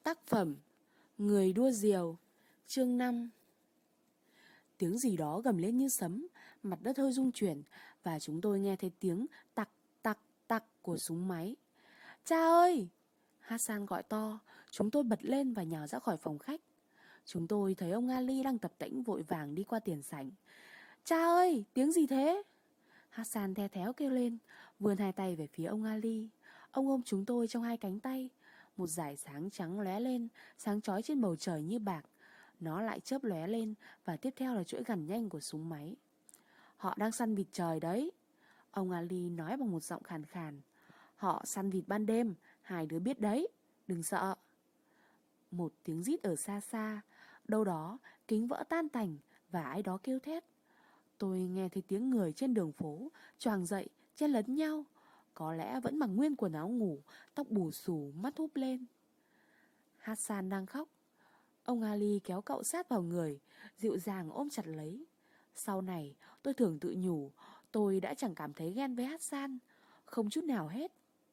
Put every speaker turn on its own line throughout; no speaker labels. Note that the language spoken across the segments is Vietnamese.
Tác phẩm Người đua diều, chương 5. Tiếng gì đó gầm lên như sấm, mặt đất hơi rung chuyển và chúng tôi nghe thấy tiếng tặc tặc tặc của súng máy. Cha ơi! Hassan gọi to, chúng tôi bật lên và nhào ra khỏi phòng khách. Chúng tôi thấy ông Ali đang tập tễnh vội vàng đi qua tiền sảnh. Cha ơi! Tiếng gì thế? Hassan the théo kêu lên, vươn hai tay về phía ông Ali. Ông ôm chúng tôi trong hai cánh tay. Một dải sáng trắng lóe lên, sáng chói trên bầu trời như bạc. Nó lại chớp lóe lên và tiếp theo là chuỗi gằn nhanh của súng máy. Họ đang săn vịt trời đấy. Ông Ali nói bằng một giọng khàn khàn. Họ săn vịt ban đêm, hai đứa biết đấy. Đừng sợ. Một tiếng rít ở xa xa. Đâu đó, kính vỡ tan tành và ai đó kêu thét. Tôi nghe thấy tiếng người trên đường phố choàng dậy, chen lấn nhau. Có lẽ vẫn mặc nguyên quần áo ngủ, tóc bù xù, mắt húp lên. Hassan đang khóc. Ông Ali kéo cậu sát vào người, dịu dàng ôm chặt lấy. Sau này, tôi thường tự nhủ, tôi đã chẳng cảm thấy ghen với Hassan, không chút nào hết.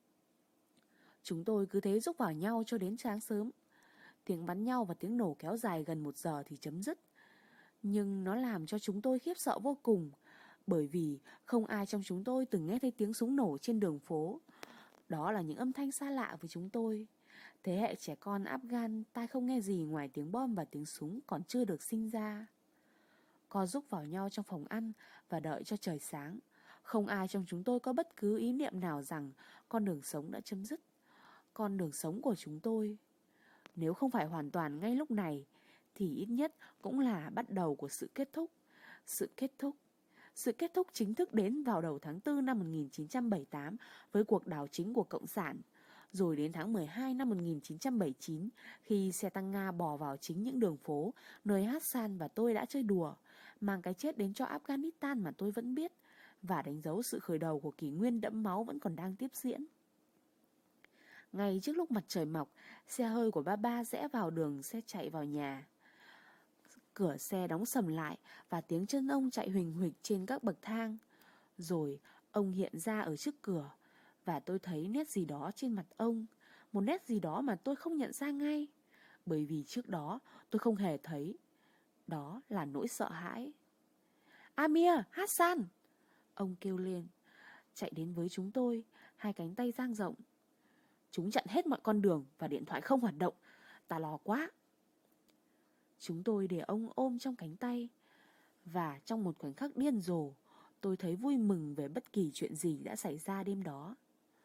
Chúng tôi cứ thế rúc vào nhau cho đến sáng sớm. Tiếng bắn nhau và tiếng nổ kéo dài gần 1 giờ thì chấm dứt. Nhưng nó làm cho chúng tôi khiếp sợ vô cùng, bởi vì không ai trong chúng tôi từng nghe thấy tiếng súng nổ trên đường phố. Đó là những âm thanh xa lạ với chúng tôi. Thế hệ trẻ con Afghan tai không nghe gì ngoài tiếng bom và tiếng súng còn chưa được sinh ra. Co rúc vào nhau trong phòng ăn và đợi cho trời sáng. Không ai trong chúng tôi có bất cứ ý niệm nào rằng con đường sống đã chấm dứt. Con đường sống của chúng tôi, nếu không phải hoàn toàn ngay lúc này, thì ít nhất cũng là bắt đầu của sự kết thúc. Sự kết thúc chính thức đến vào đầu tháng 4 năm 1978 với cuộc đảo chính của Cộng sản. Rồi đến tháng 12 năm 1979 khi xe tăng Nga bò vào chính những đường phố nơi Hassan và tôi đã chơi đùa, mang cái chết đến cho Afghanistan mà tôi vẫn biết, và đánh dấu sự khởi đầu của kỷ nguyên đẫm máu vẫn còn đang tiếp diễn. Ngay trước lúc mặt trời mọc, xe hơi của ba rẽ vào đường xe chạy vào nhà. Cửa xe đóng sầm lại và tiếng chân ông chạy huỳnh huỳnh trên các bậc thang. Rồi ông hiện ra ở trước cửa và tôi thấy nét gì đó trên mặt ông. Một nét gì đó mà tôi không nhận ra ngay, bởi vì trước đó tôi không hề thấy. Đó là nỗi sợ hãi. Amir, Hassan! Ông kêu lên, chạy đến với chúng tôi, hai cánh tay dang rộng. Chúng chặn hết mọi con đường và điện thoại không hoạt động. Ta lo quá. Chúng tôi để ông ôm trong cánh tay. Và trong một khoảnh khắc điên rồ, tôi thấy vui mừng về bất kỳ chuyện gì đã xảy ra đêm đó.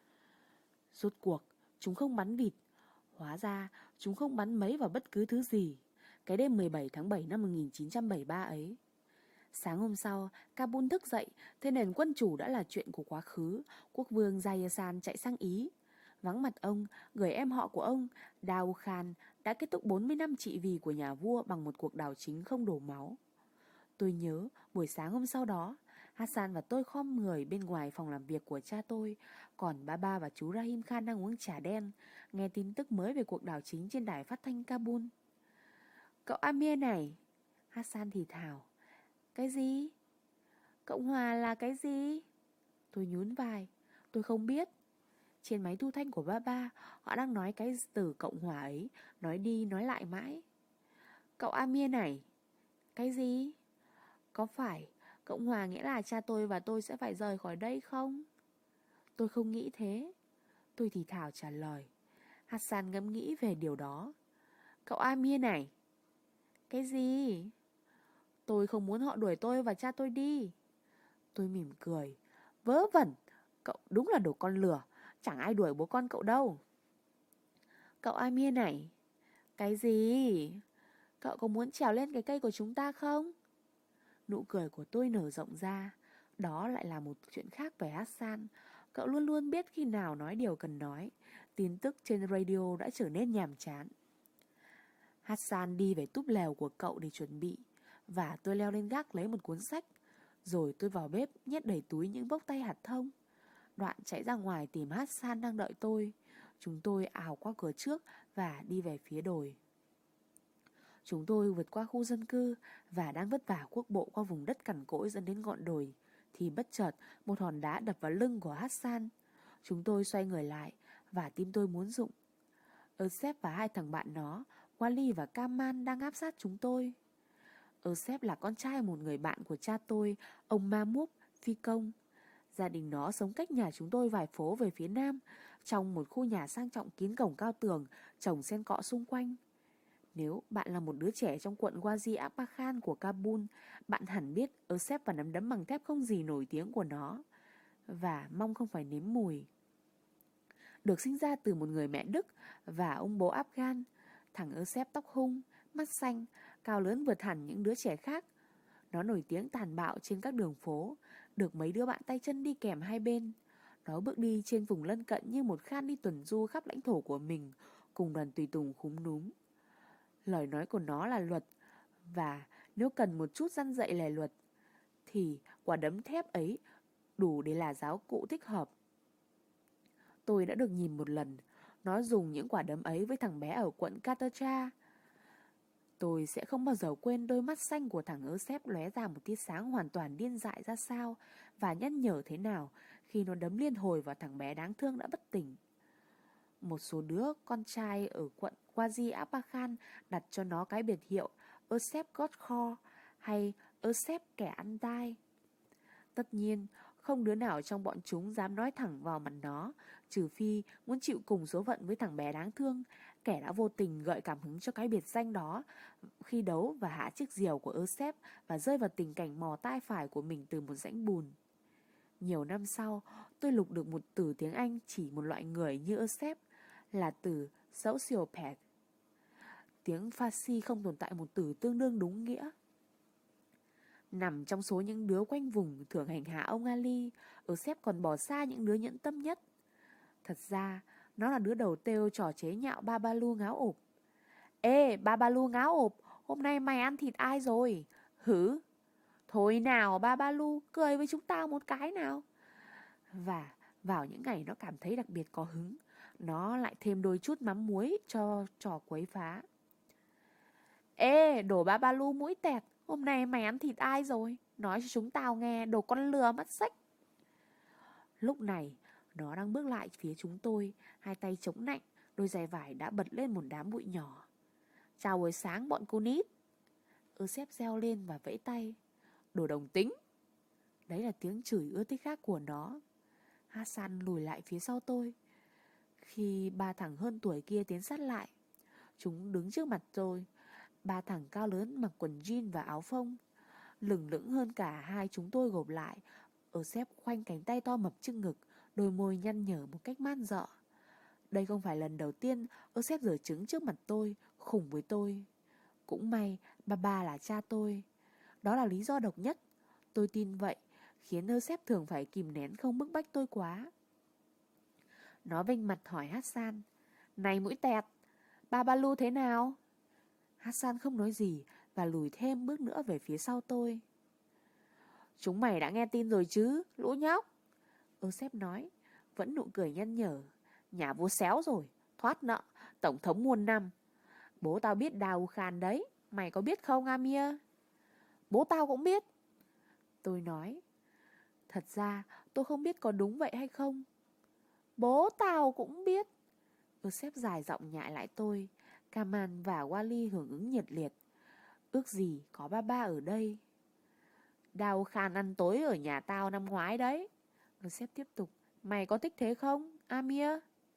Rốt cuộc, chúng không bắn vịt. Hóa ra, chúng không bắn mấy vào bất cứ thứ gì. Cái đêm 17 tháng 7 năm 1973 ấy. Sáng hôm sau, Kabul thức dậy, thế nền quân chủ đã là chuyện của quá khứ. Quốc vương Jayasan chạy sang Ý. Vắng mặt ông, người em họ của ông, Daud Khan, đã kết thúc 40 năm trị vì của nhà vua bằng một cuộc đảo chính không đổ máu. Tôi nhớ buổi sáng hôm sau đó, Hassan và tôi khom người bên ngoài phòng làm việc của cha tôi, còn ba và chú Rahim Khan đang uống trà đen, nghe tin tức mới về cuộc đảo chính trên đài phát thanh Kabul. Cậu Amir này, Hassan thì thào. Cái gì? Cộng hòa là cái gì? Tôi nhún vai. Tôi không biết. Trên máy thu thanh của ba, họ đang nói cái từ Cộng hòa ấy, nói đi nói lại mãi. Cậu Amir này. Cái gì? Có phải Cộng hòa nghĩa là cha tôi và tôi sẽ phải rời khỏi đây không? Tôi không nghĩ thế. Tôi thì thào trả lời. Hassan ngẫm nghĩ về điều đó. Cậu Amir này. Cái gì? Tôi không muốn họ đuổi tôi và cha tôi đi. Tôi mỉm cười. Vớ vẩn, cậu đúng là đồ con lừa. Chẳng ai đuổi bố con cậu đâu. Cậu Amir này. Cái gì? Cậu có muốn trèo lên cái cây của chúng ta không? Nụ cười của tôi nở rộng ra. Đó lại là một chuyện khác về Hassan. Cậu luôn luôn biết khi nào nói điều cần nói. Tin tức trên radio đã trở nên nhàm chán. Hassan đi về túp lều của cậu để chuẩn bị, và tôi leo lên gác lấy một cuốn sách. Rồi tôi vào bếp nhét đầy túi những bốc tay hạt thông. Đoạn chạy ra ngoài tìm Hassan đang đợi tôi. Chúng tôi ào qua cửa trước và đi về phía đồi. Chúng tôi vượt qua khu dân cư và đang vất vả quốc bộ qua vùng đất cằn cỗi dẫn đến ngọn đồi, thì bất chợt một hòn đá đập vào lưng của Hassan. Chúng tôi xoay người lại và tim tôi muốn rụng. Eusep và hai thằng bạn nó, Wally và Kaman, đang áp sát chúng tôi. Eusep là con trai một người bạn của cha tôi, ông Mahmoud, phi công. Gia đình nó sống cách nhà chúng tôi vài phố về phía nam, trong một khu nhà sang trọng kín cổng cao tường, trồng sen cọ xung quanh. Nếu bạn là một đứa trẻ trong quận Wazir Akbakan của Kabul, bạn hẳn biết Eusep và nắm đấm bằng thép không gì nổi tiếng của nó. Và mong không phải nếm mùi. Được sinh ra từ một người mẹ Đức và ông bố Afghan, thằng Eusep tóc hung, mắt xanh, cao lớn vượt hẳn những đứa trẻ khác. Nó nổi tiếng tàn bạo trên các đường phố, được mấy đứa bạn tay chân đi kèm hai bên. Nó bước đi trên vùng lân cận như một khan đi tuần du khắp lãnh thổ của mình, cùng đoàn tùy tùng khúm núm. Lời nói của nó là luật, và nếu cần một chút răn dạy lề luật, thì quả đấm thép ấy đủ để là giáo cụ thích hợp. Tôi đã được nhìn một lần, nó dùng những quả đấm ấy với thằng bé ở quận Katacha. Tôi sẽ không bao giờ quên đôi mắt xanh của thằng Eusep lóe ra một tia sáng hoàn toàn điên dại ra sao và nhắc nhở thế nào khi nó đấm liên hồi vào thằng bé đáng thương đã bất tỉnh. Một số đứa con trai ở quận Wazir Akbakan đặt cho nó cái biệt hiệu Eusep Godkhor hay Eusep kẻ ăn tai. Tất nhiên, không đứa nào trong bọn chúng dám nói thẳng vào mặt nó, trừ phi muốn chịu cùng số phận với thằng bé đáng thương, kẻ đã vô tình gợi cảm hứng cho cái biệt danh đó khi đấu và hạ chiếc diều của Eusep và rơi vào tình cảnh mò tai phải của mình từ một rãnh bùn. Nhiều năm sau, tôi lục được một từ tiếng Anh chỉ một loại người như Eusep, là từ sociopath. Tiếng Farsi không tồn tại một từ tương đương đúng nghĩa. Nằm trong số những đứa quanh vùng thường hành hạ ông Ali, Eusep còn bỏ xa những đứa nhẫn tâm nhất. Thật ra, nó là đứa đầu têu trò chế nhạo Babalu ngáo ộp. Ê, Babalu ngáo ộp, hôm nay mày ăn thịt ai rồi? Hử? Thôi nào Babalu, cười với chúng tao một cái nào. Và vào những ngày nó cảm thấy đặc biệt có hứng, nó lại thêm đôi chút mắm muối cho trò quấy phá. Ê, đồ Babalu mũi tẹt, hôm nay mày ăn thịt ai rồi? Nói cho chúng tao nghe, đồ con lừa mất sách. Lúc này, nó đang bước lại phía chúng tôi, hai tay chống nạnh, đôi giày vải đã bật lên một đám bụi nhỏ. Chào buổi sáng bọn cô nít. Eusep reo lên và vẫy tay. Đồ đồng tính. Đấy là tiếng chửi ưa thích khác của nó. Hassan lùi lại phía sau tôi. Khi ba thằng hơn tuổi kia tiến sát lại, chúng đứng trước mặt tôi. Ba thằng cao lớn mặc quần jean và áo phông, lửng lững hơn cả hai chúng tôi gộp lại. Eusep khoanh cánh tay to mập trước ngực, đôi môi nhăn nhở một cách man dợ. Đây không phải lần đầu tiên Eusep giở trứng trước mặt tôi, khủng với tôi. Cũng may ba là cha tôi. Đó là lý do độc nhất, tôi tin vậy, khiến Eusep thường phải kìm nén không bức bách tôi quá. Nó vênh mặt hỏi Hassan. Này mũi tẹt, Babalu thế nào? Hassan không nói gì và lùi thêm bước nữa về phía sau tôi. Chúng mày đã nghe tin rồi chứ, lũ nhóc? Eusep nói, vẫn nụ cười nhăn nhở. Nhà vua xéo rồi, thoát nợ, tổng thống muôn năm. Bố tao biết Đào Khan đấy, mày có biết không Amir? Bố tao cũng biết. Tôi nói, thật ra tôi không biết có đúng vậy hay không. Bố tao cũng biết. Eusep dài giọng nhại lại tôi. Kaman và Wally hưởng ứng nhiệt liệt. Ước gì có ba ở đây. Đào Khan ăn tối ở nhà tao năm ngoái đấy. Eusep tiếp tục. Mày có thích thế không, Amir?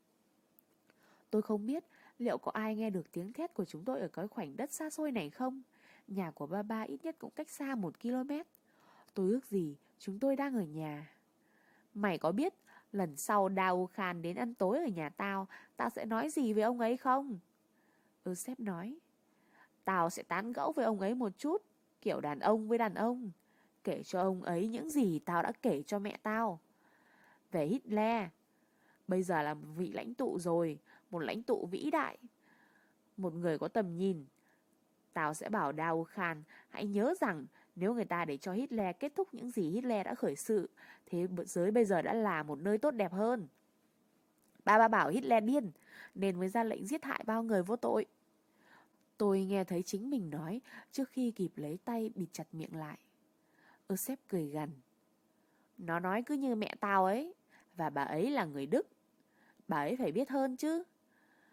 Tôi không biết liệu có ai nghe được tiếng thét của chúng tôi ở cái khoảnh đất xa xôi này không. Nhà của ba ít nhất cũng cách xa 1 km. Tôi ước gì chúng tôi đang ở nhà. Mày có biết lần sau Đào Khan đến ăn tối ở nhà tao, tao sẽ nói gì với ông ấy không? Eusep nói. Tao sẽ tán gẫu với ông ấy một chút, kiểu đàn ông với đàn ông. Kể cho ông ấy những gì tao đã kể cho mẹ tao. Về Hitler, bây giờ là một vị lãnh tụ rồi, một lãnh tụ vĩ đại, một người có tầm nhìn. Tao sẽ bảo Đào Khan hãy nhớ rằng nếu người ta để cho Hitler kết thúc những gì Hitler đã khởi sự, thế giới bây giờ đã là một nơi tốt đẹp hơn. Ba bảo Hitler điên, nên mới ra lệnh giết hại bao người vô tội. Tôi nghe thấy chính mình nói trước khi kịp lấy tay bịt chặt miệng lại. Eusep cười gằn. Nó nói cứ như mẹ tao ấy, và bà ấy là người Đức. Bà ấy phải biết hơn chứ.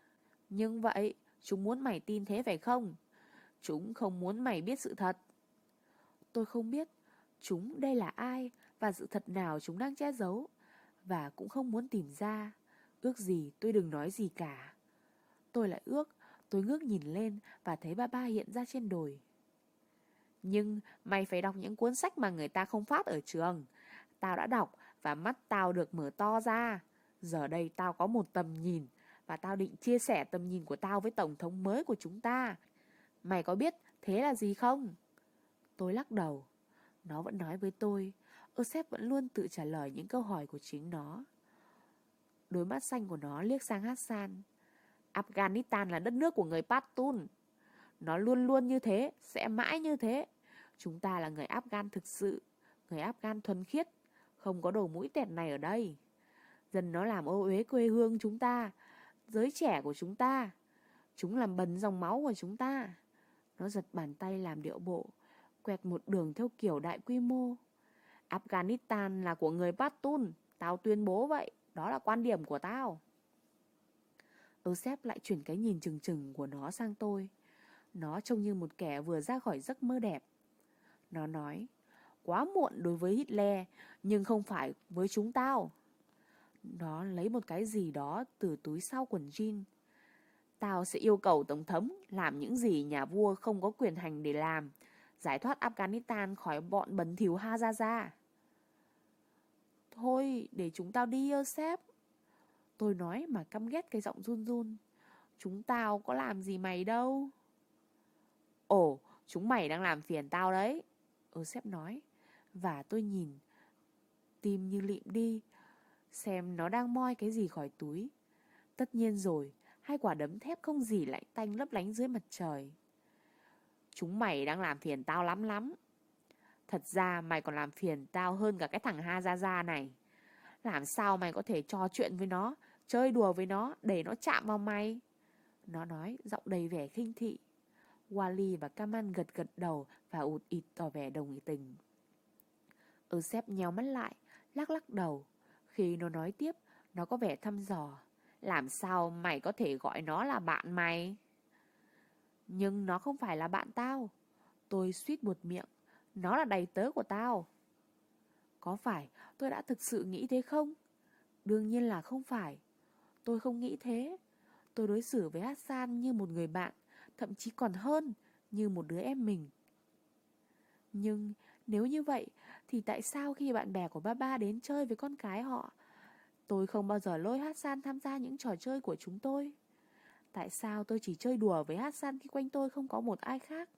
Nhưng vậy, chúng muốn mày tin thế phải không? Chúng không muốn mày biết sự thật. Tôi không biết chúng đây là ai và sự thật nào chúng đang che giấu, và cũng không muốn tìm ra. Ước gì tôi đừng nói gì cả. Tôi lại ước, tôi ngước nhìn lên và thấy ba ba hiện ra trên đồi. Nhưng mày phải đọc những cuốn sách mà người ta không phát ở trường. Tao đã đọc và mắt tao được mở to ra. Giờ đây tao có một tầm nhìn và tao định chia sẻ tầm nhìn của tao với tổng thống mới của chúng ta. Mày có biết thế là gì không? Tôi lắc đầu. Nó vẫn nói với tôi. Euseb vẫn luôn tự trả lời những câu hỏi của chính nó. Đôi mắt xanh của nó liếc sang Hassan. Afghanistan là đất nước của người Pashtun. Nó luôn luôn như thế, sẽ mãi như thế. Chúng ta là người Afghan thực sự, người Afghan thuần khiết. Không có đầu mũi tẹt này ở đây. Dân nó làm ô uế quê hương chúng ta, giới trẻ của chúng ta. Chúng làm bẩn dòng máu của chúng ta. Nó giật bàn tay làm điệu bộ, quẹt một đường theo kiểu đại quy mô. Afghanistan là của người Pashtun. Tao tuyên bố vậy. Đó là quan điểm của tao. Euseb lại chuyển cái nhìn trừng trừng của nó sang tôi. Nó trông như một kẻ vừa ra khỏi giấc mơ đẹp. Nó nói, quá muộn đối với Hitler, nhưng không phải với chúng tao. Nó lấy một cái gì đó từ túi sau quần jean. Tao sẽ yêu cầu Tổng thống làm những gì nhà vua không có quyền hành để làm. Giải thoát Afghanistan khỏi bọn bẩn thỉu Hazaza. Thôi, để chúng tao đi Euseb. Tôi nói mà căm ghét cái giọng run run. Chúng tao có làm gì mày đâu. Ồ, chúng mày đang làm phiền tao đấy. Euseb nói. Và tôi nhìn. Tim như lịm đi. Xem nó đang moi cái gì khỏi túi. Tất nhiên rồi, hai quả đấm thép không gì lạnh tanh lấp lánh dưới mặt trời. Chúng mày đang làm phiền tao lắm lắm. Thật ra mày còn làm phiền tao hơn cả cái thằng Hazaza này. Làm sao mày có thể trò chuyện với nó, chơi đùa với nó, để nó chạm vào mày? Nó nói giọng đầy vẻ khinh thị. Wally và Kaman gật gật đầu và ụt ịt tỏ vẻ đồng tình. Euseb nheo mắt lại, lắc lắc đầu. Khi nó nói tiếp, nó có vẻ thăm dò. Làm sao mày có thể gọi nó là bạn mày? Nhưng nó không phải là bạn tao. Tôi suýt buột miệng. Nó là đầy tớ của tao. Có phải tôi đã thực sự nghĩ thế không? Đương nhiên là không phải. Tôi không nghĩ thế. Tôi đối xử với Hassan như một người bạn, thậm chí còn hơn, như một đứa em mình. Nhưng nếu như vậy, thì tại sao khi bạn bè của Baba đến chơi với con cái họ, tôi không bao giờ lôi Hassan tham gia những trò chơi của chúng tôi? Tại sao tôi chỉ chơi đùa với Hassan khi quanh tôi không có một ai khác?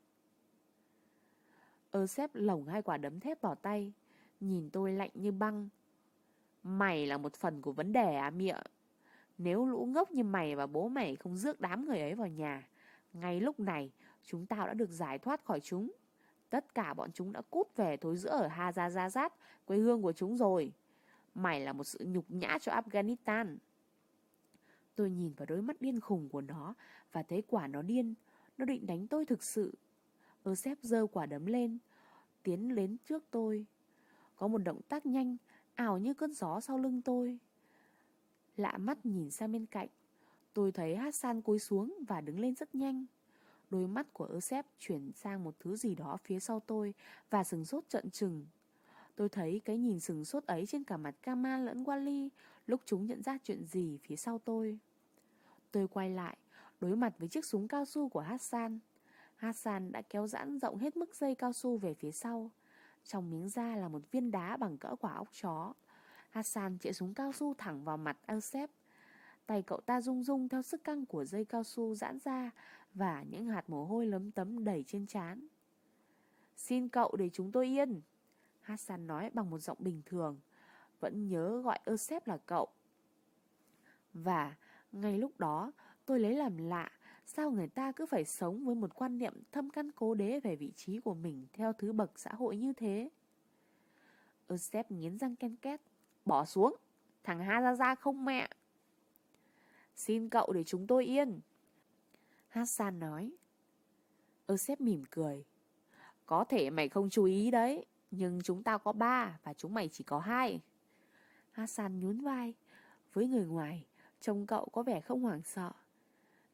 Euseb lồng hai quả đấm thép vào tay, nhìn tôi lạnh như băng. Mày là một phần của vấn đề à mịa? Nếu lũ ngốc như mày và bố mày không rước đám người ấy vào nhà, ngay lúc này chúng tao đã được giải thoát khỏi chúng. Tất cả bọn chúng đã cút về thối rữa ở Hazazazat, quê hương của chúng rồi. Mày là một sự nhục nhã cho Afghanistan. Tôi nhìn vào đôi mắt điên khùng của nó và thấy quả nó điên. Nó định đánh tôi thực sự. Euseb giơ quả đấm lên, tiến đến trước tôi. Có một động tác nhanh, ảo như cơn gió sau lưng tôi. Lạ mắt nhìn sang bên cạnh. Tôi thấy Hassan cúi xuống và đứng lên rất nhanh. Đôi mắt của Euseb chuyển sang một thứ gì đó phía sau tôi và sửng sốt trợn trừng. Tôi thấy cái nhìn sửng sốt ấy trên cả mặt Kamal lẫn Wally lúc chúng nhận ra chuyện gì phía sau tôi. Tôi quay lại, đối mặt với chiếc súng cao su của Hassan. Hassan đã kéo giãn rộng hết mức dây cao su về phía sau. Trong miếng da là một viên đá bằng cỡ quả óc chó. Hassan chĩa súng cao su thẳng vào mặt Euseb. Tay cậu ta rung rung theo sức căng của dây cao su giãn ra và những hạt mồ hôi lấm tấm đầy trên trán. Xin cậu để chúng tôi yên, Hassan nói bằng một giọng bình thường, vẫn nhớ gọi Euseb là cậu. Và ngay lúc đó tôi lấy làm lạ sao người ta cứ phải sống với một quan niệm thâm căn cố đế về vị trí của mình theo thứ bậc xã hội như thế. Euseb nghiến răng ken két. Bỏ xuống, thằng Hazaza không mẹ. Xin cậu để chúng tôi yên, Hassan nói. Euseb mỉm cười. Có thể mày không chú ý đấy, nhưng chúng tao có 3 và chúng mày chỉ có 2. Hassan nhún vai. Với người ngoài, trông cậu có vẻ không hoảng sợ.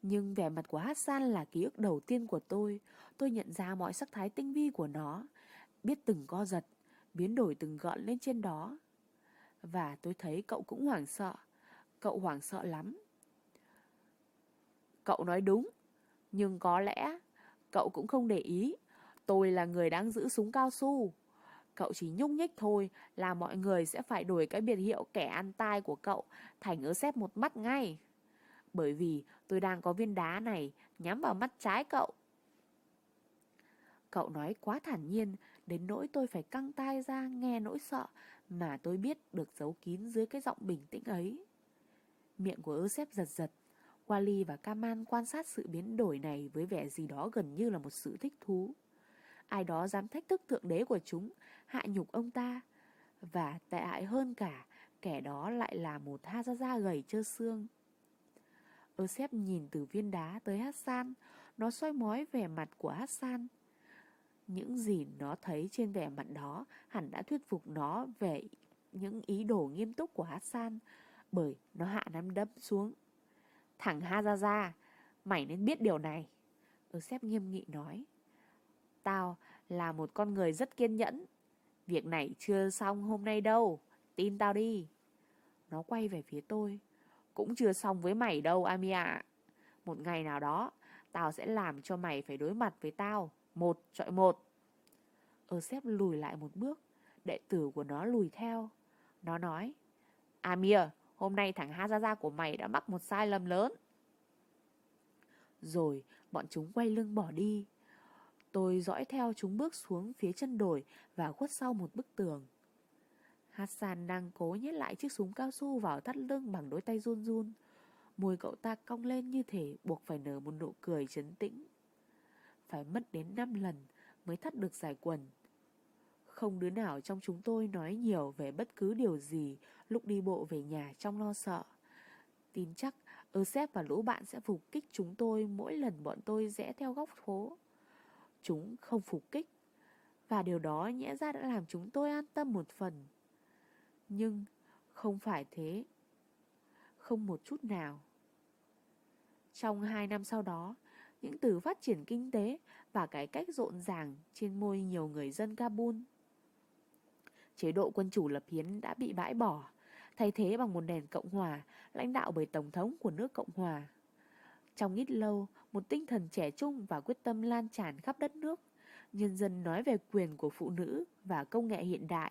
Nhưng vẻ mặt của Hassan là ký ức đầu tiên của tôi. Tôi nhận ra mọi sắc thái tinh vi của nó, biết từng co giật, biến đổi từng gợn lên trên đó. Và tôi thấy cậu cũng hoảng sợ. Cậu hoảng sợ lắm. Cậu nói đúng, nhưng có lẽ cậu cũng không để ý. Tôi là người đang giữ súng cao su. Cậu chỉ nhúc nhích thôi là mọi người sẽ phải đổi cái biệt hiệu kẻ ăn tai của cậu thành Euseb một mắt ngay. Bởi vì tôi đang có viên đá này nhắm vào mắt trái cậu. Cậu nói quá thản nhiên, đến nỗi tôi phải căng tai ra nghe nỗi sợ mà tôi biết được giấu kín dưới cái giọng bình tĩnh ấy. Miệng của Euseb giật giật. Wally và Kaman quan sát sự biến đổi này với vẻ gì đó gần như là một sự thích thú. Ai đó dám thách thức thượng đế của chúng, hạ nhục ông ta. Và tệ hại hơn cả, kẻ đó lại là một Hazaza gầy trơ xương. Euseb nhìn từ viên đá tới Hassan. Nó soi mói vẻ mặt của Hassan. Những gì nó thấy trên vẻ mặt đó hẳn đã thuyết phục nó về những ý đồ nghiêm túc của Hassan, bởi nó hạ nắm đấm xuống. Thằng Hazaza, mày nên biết điều này. Euseb nghiêm nghị nói. Tao là một con người rất kiên nhẫn. Việc này chưa xong hôm nay đâu. Tin tao đi. Nó quay về phía tôi. Cũng chưa xong với mày đâu, Ami ạ. Một ngày nào đó, tao sẽ làm cho mày phải đối mặt với tao. 1-1. Euseb lùi lại một bước. Đệ tử của nó lùi theo. Nó nói. Amir, hôm nay thằng Hazaza của mày đã mắc một sai lầm lớn. Rồi bọn chúng quay lưng bỏ đi. Tôi dõi theo chúng bước xuống phía chân đồi và khuất sau một bức tường. Hassan đang cố nhét lại chiếc súng cao su vào thắt lưng bằng đôi tay run run. Môi cậu ta cong lên như thể buộc phải nở một nụ cười trấn tĩnh. Phải mất đến 5 lần mới thắt được giải quần. Không đứa nào trong chúng tôi nói nhiều về bất cứ điều gì lúc đi bộ về nhà trong lo sợ. Tin chắc Euseb và lũ bạn sẽ phục kích chúng tôi mỗi lần bọn tôi rẽ theo góc phố. Chúng không phục kích, và điều đó nhẽ ra đã làm chúng tôi an tâm một phần. Nhưng không phải thế. Không một chút nào. Trong 2 năm sau đó, những từ phát triển kinh tế và cải cách rộn ràng trên môi nhiều người dân Kabul. Chế độ quân chủ lập hiến đã bị bãi bỏ, thay thế bằng một nền cộng hòa lãnh đạo bởi tổng thống của nước Cộng hòa. Trong ít lâu, một tinh thần trẻ trung và quyết tâm lan tràn khắp đất nước. Nhân dân nói về quyền của phụ nữ và công nghệ hiện đại.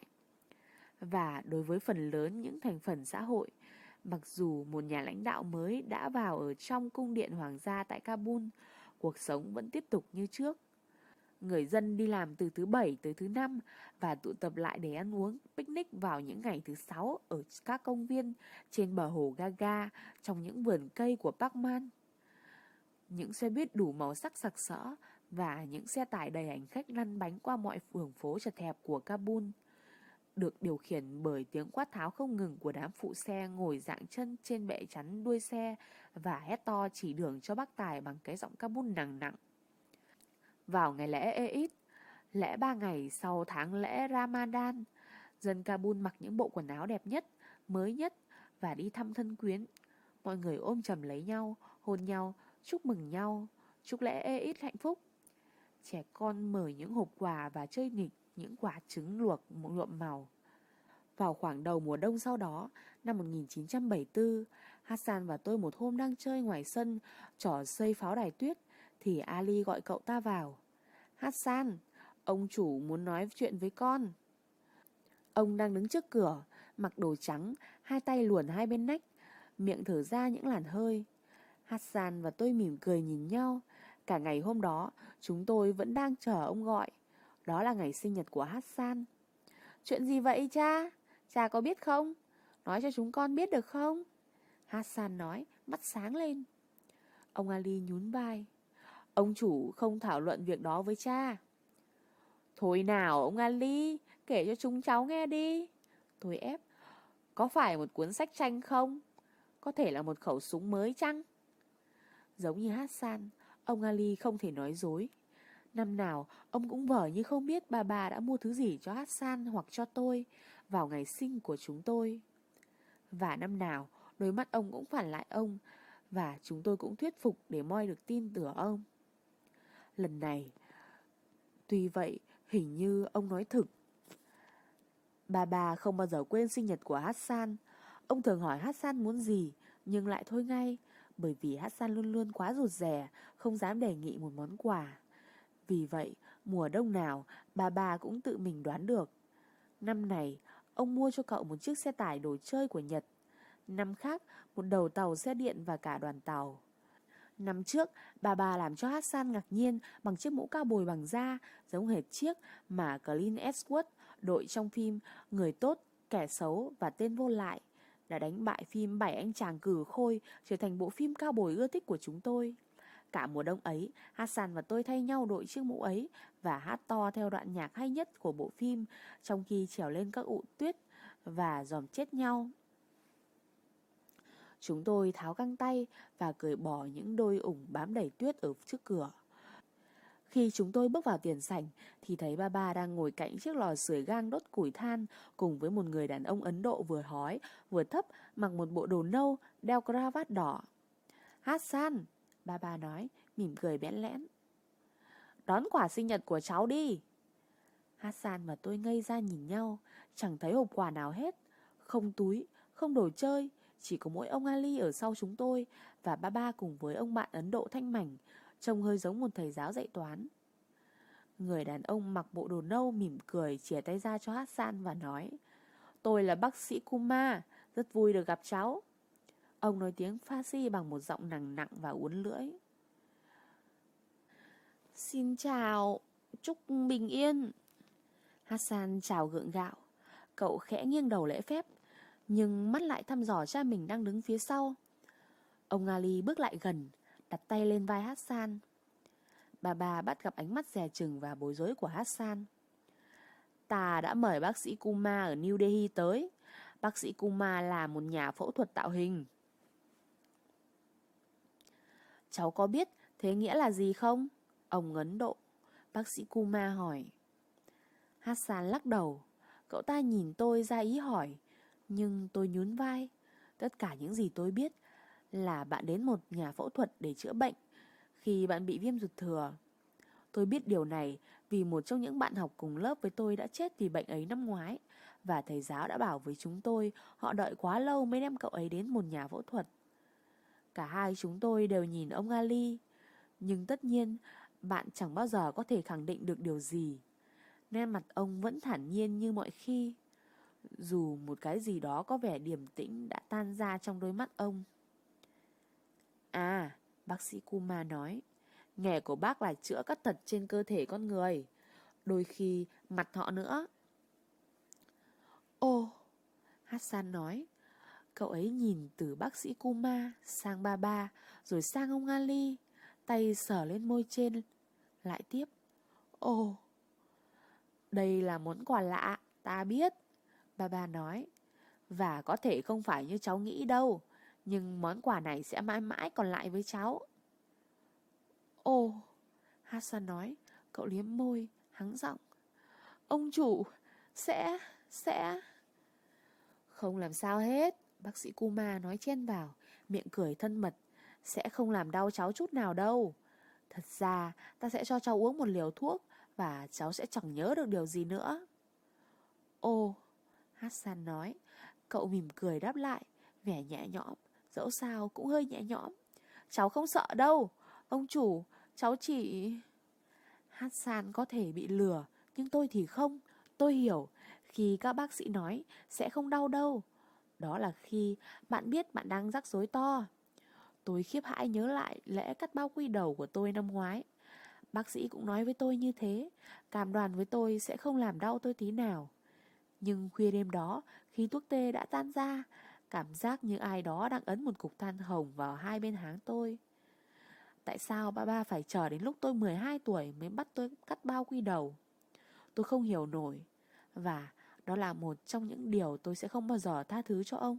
Và đối với phần lớn những thành phần xã hội, mặc dù một nhà lãnh đạo mới đã vào ở trong cung điện hoàng gia tại Kabul, cuộc sống vẫn tiếp tục như trước. Người dân đi làm từ thứ Bảy tới thứ Năm và tụ tập lại để ăn uống, picnic vào những ngày thứ Sáu ở các công viên trên bờ hồ Gaga, trong những vườn cây của Parkman. Những xe buýt đủ màu sắc sặc sỡ và những xe tải đầy hành khách lăn bánh qua mọi đường phố chật hẹp của Kabul, được điều khiển bởi tiếng quát tháo không ngừng của đám phụ xe ngồi dạng chân trên bệ chắn đuôi xe và hét to chỉ đường cho bác tài bằng cái giọng Kabul nặng nặng. Vào ngày lễ Eid, lễ 3 ngày sau tháng lễ Ramadan, dân Kabul mặc những bộ quần áo đẹp nhất, mới nhất và đi thăm thân quyến. Mọi người ôm chầm lấy nhau, hôn nhau, chúc mừng nhau, chúc lễ Eid hạnh phúc. Trẻ con mở những hộp quà và chơi nghịch những quả trứng luộc nhuộm màu. Vào khoảng đầu mùa đông sau đó, năm 1974, Hassan và tôi một hôm đang chơi ngoài sân, trò xây pháo đài tuyết, thì Ali gọi cậu ta vào. Hassan, ông chủ muốn nói chuyện với con. Ông đang đứng trước cửa, mặc đồ trắng, hai tay luồn hai bên nách, miệng thở ra những làn hơi. Hassan và tôi mỉm cười nhìn nhau. Cả ngày hôm đó, chúng tôi vẫn đang chờ ông gọi. Đó là ngày sinh nhật của Hassan. Chuyện gì vậy cha? Cha có biết không? Nói cho chúng con biết được không? Hassan nói, mắt sáng lên. Ông Ali nhún vai. Ông chủ không thảo luận việc đó với cha. Thôi nào ông Ali, kể cho chúng cháu nghe đi. Tôi ép. Có phải một cuốn sách tranh không? Có thể là một khẩu súng mới chăng? Giống như Hassan, ông Ali không thể nói dối. Năm nào, ông cũng vờ như không biết bà đã mua thứ gì cho Hassan hoặc cho tôi vào ngày sinh của chúng tôi. Và năm nào, đôi mắt ông cũng phản lại ông và chúng tôi cũng thuyết phục để moi được tin từ ông. Lần này, tuy vậy, hình như ông nói thực. Bà không bao giờ quên sinh nhật của Hassan. Ông thường hỏi Hassan muốn gì, nhưng lại thôi ngay, bởi vì Hassan luôn luôn quá rụt rè, không dám đề nghị một món quà. Vì vậy, mùa đông nào, bà cũng tự mình đoán được. Năm này, ông mua cho cậu một chiếc xe tải đồ chơi của Nhật. Năm khác, một đầu tàu xe điện và cả đoàn tàu. Năm trước, bà làm cho Hassan ngạc nhiên bằng chiếc mũ cao bồi bằng da, giống hệt chiếc mà Clint Eastwood đội trong phim Người Tốt, Kẻ Xấu và Tên Vô Lại đã đánh bại phim Bảy Anh Chàng Cừ Khôi, trở thành bộ phim cao bồi ưa thích của chúng tôi. Cả mùa đông ấy, Hassan và tôi thay nhau đội chiếc mũ ấy và hát to theo đoạn nhạc hay nhất của bộ phim, trong khi trèo lên các ụ tuyết và dòm chết nhau. Chúng tôi tháo găng tay và cởi bỏ những đôi ủng bám đầy tuyết ở trước cửa. Khi chúng tôi bước vào tiền sảnh thì thấy bà đang ngồi cạnh chiếc lò sưởi gang đốt củi than cùng với một người đàn ông Ấn Độ vừa hói vừa thấp, mặc một bộ đồ nâu, đeo cravat đỏ. Hassan, bà nói, mỉm cười bẽn lẽn. Đón quà sinh nhật của cháu đi. Hassan và tôi ngây ra nhìn nhau, chẳng thấy hộp quà nào hết. Không túi, không đồ chơi, chỉ có mỗi ông Ali ở sau chúng tôi và ba cùng với ông bạn Ấn Độ thanh mảnh, trông hơi giống một thầy giáo dạy toán. Người đàn ông mặc bộ đồ nâu mỉm cười chìa tay ra cho Hassan và nói: Tôi là bác sĩ Kuma, rất vui được gặp cháu. Ông nói tiếng Farsi bằng một giọng nặng nặng và uốn lưỡi. Xin chào, chúc bình yên. Hassan chào gượng gạo. Cậu khẽ nghiêng đầu lễ phép, nhưng mắt lại thăm dò cha mình đang đứng phía sau. Ông Ali bước lại gần, đặt tay lên vai Hassan. Bà bắt gặp ánh mắt dè chừng và bối rối của Hassan. Ta đã mời bác sĩ Kuma ở New Delhi tới. Bác sĩ Kuma là một nhà phẫu thuật tạo hình. Cháu có biết thế nghĩa là gì không? Ông Ấn Độ, bác sĩ Kuma hỏi. Hassan lắc đầu. Cậu ta nhìn tôi ra ý hỏi, nhưng tôi nhún vai. Tất cả những gì tôi biết là bạn đến một nhà phẫu thuật để chữa bệnh khi bạn bị viêm ruột thừa. Tôi biết điều này vì một trong những bạn học cùng lớp với tôi đã chết vì bệnh ấy năm ngoái, và thầy giáo đã bảo với chúng tôi họ đợi quá lâu mới đem cậu ấy đến một nhà phẫu thuật. Cả hai chúng tôi đều nhìn ông Ali, nhưng tất nhiên bạn chẳng bao giờ có thể khẳng định được điều gì. Nét mặt ông vẫn thản nhiên như mọi khi, dù một cái gì đó có vẻ điềm tĩnh đã tan ra trong đôi mắt ông. À, bác sĩ Kuma nói, nghề của bác là chữa các tật trên cơ thể con người, đôi khi mặt họ nữa. Ồ, Hassan nói. Cậu ấy nhìn từ bác sĩ Kuma sang ba rồi sang ông Ali, tay sờ lên môi trên, lại tiếp. Ồ, đây là món quà lạ, ta biết, bà nói. Và có thể không phải như cháu nghĩ đâu, nhưng món quà này sẽ mãi mãi còn lại với cháu. Ồ, Hassan nói. Cậu liếm môi, hắng giọng. Ông chủ, sẽ... Không làm sao hết, bác sĩ Kuma nói chen vào, miệng cười thân mật. Sẽ không làm đau cháu chút nào đâu. Thật ra, ta sẽ cho cháu uống một liều thuốc và cháu sẽ chẳng nhớ được điều gì nữa. Ồ, Hassan nói. Cậu mỉm cười đáp lại, vẻ nhẹ nhõm, dẫu sao cũng hơi nhẹ nhõm. Cháu không sợ đâu, ông chủ, cháu chỉ... Hassan có thể bị lừa, nhưng tôi thì không. Tôi hiểu khi các bác sĩ nói sẽ không đau đâu. Đó là khi bạn biết bạn đang rắc rối to. Tôi khiếp hãi nhớ lại lễ cắt bao quy đầu của tôi năm ngoái. Bác sĩ cũng nói với tôi như thế, cam đoan với tôi sẽ không làm đau tôi tí nào. Nhưng khuya đêm đó, khi thuốc tê đã tan ra, cảm giác như ai đó đang ấn một cục than hồng vào hai bên háng tôi. Tại sao ba phải chờ đến lúc tôi 12 tuổi mới bắt tôi cắt bao quy đầu? Tôi không hiểu nổi. Và đó là một trong những điều tôi sẽ không bao giờ tha thứ cho ông.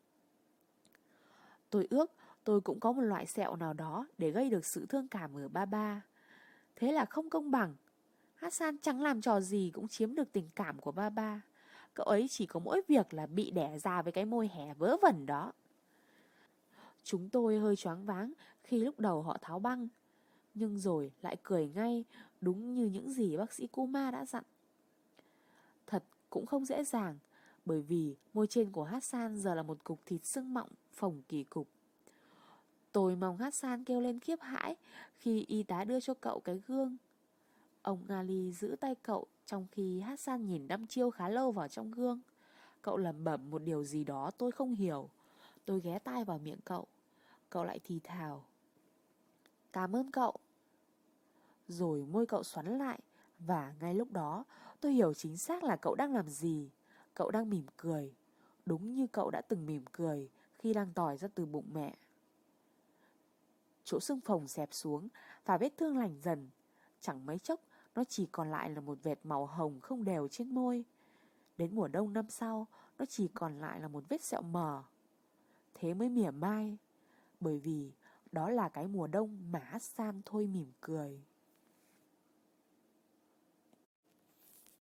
Tôi ước tôi cũng có một loại sẹo nào đó để gây được sự thương cảm ở ba. Thế là không công bằng. Hassan chẳng làm trò gì cũng chiếm được tình cảm của ba. Cậu ấy chỉ có mỗi việc là bị đẻ ra với cái môi hẻ vớ vẩn đó. Chúng tôi hơi choáng váng khi lúc đầu họ tháo băng, nhưng rồi lại cười ngay, đúng như những gì bác sĩ Kuma đã dặn. Thật cũng không dễ dàng, bởi vì môi trên của Hassan giờ là một cục thịt sưng mọng, phồng kỳ cục. Tôi mong Hassan kêu lên khiếp hãi khi y tá đưa cho cậu cái gương. Ông Ali giữ tay cậu trong khi Hassan nhìn đăm chiêu khá lâu vào trong gương. Cậu lẩm bẩm một điều gì đó tôi không hiểu. Tôi ghé tai vào miệng cậu. Cậu lại thì thào: "Cảm ơn cậu." Rồi môi cậu xoắn lại, và ngay lúc đó tôi hiểu chính xác là cậu đang làm gì. Cậu đang mỉm cười, đúng như cậu đã từng mỉm cười khi đang tỏi ra từ bụng mẹ. Chỗ xương phồng xẹp xuống và vết thương lành dần. Chẳng mấy chốc nó chỉ còn lại là một vệt màu hồng không đều trên môi. Đến mùa đông năm sau, nó chỉ còn lại là một vết sẹo mờ. Thế mới mỉa mai, bởi vì đó là cái mùa đông mà Hassan thôi mỉm cười.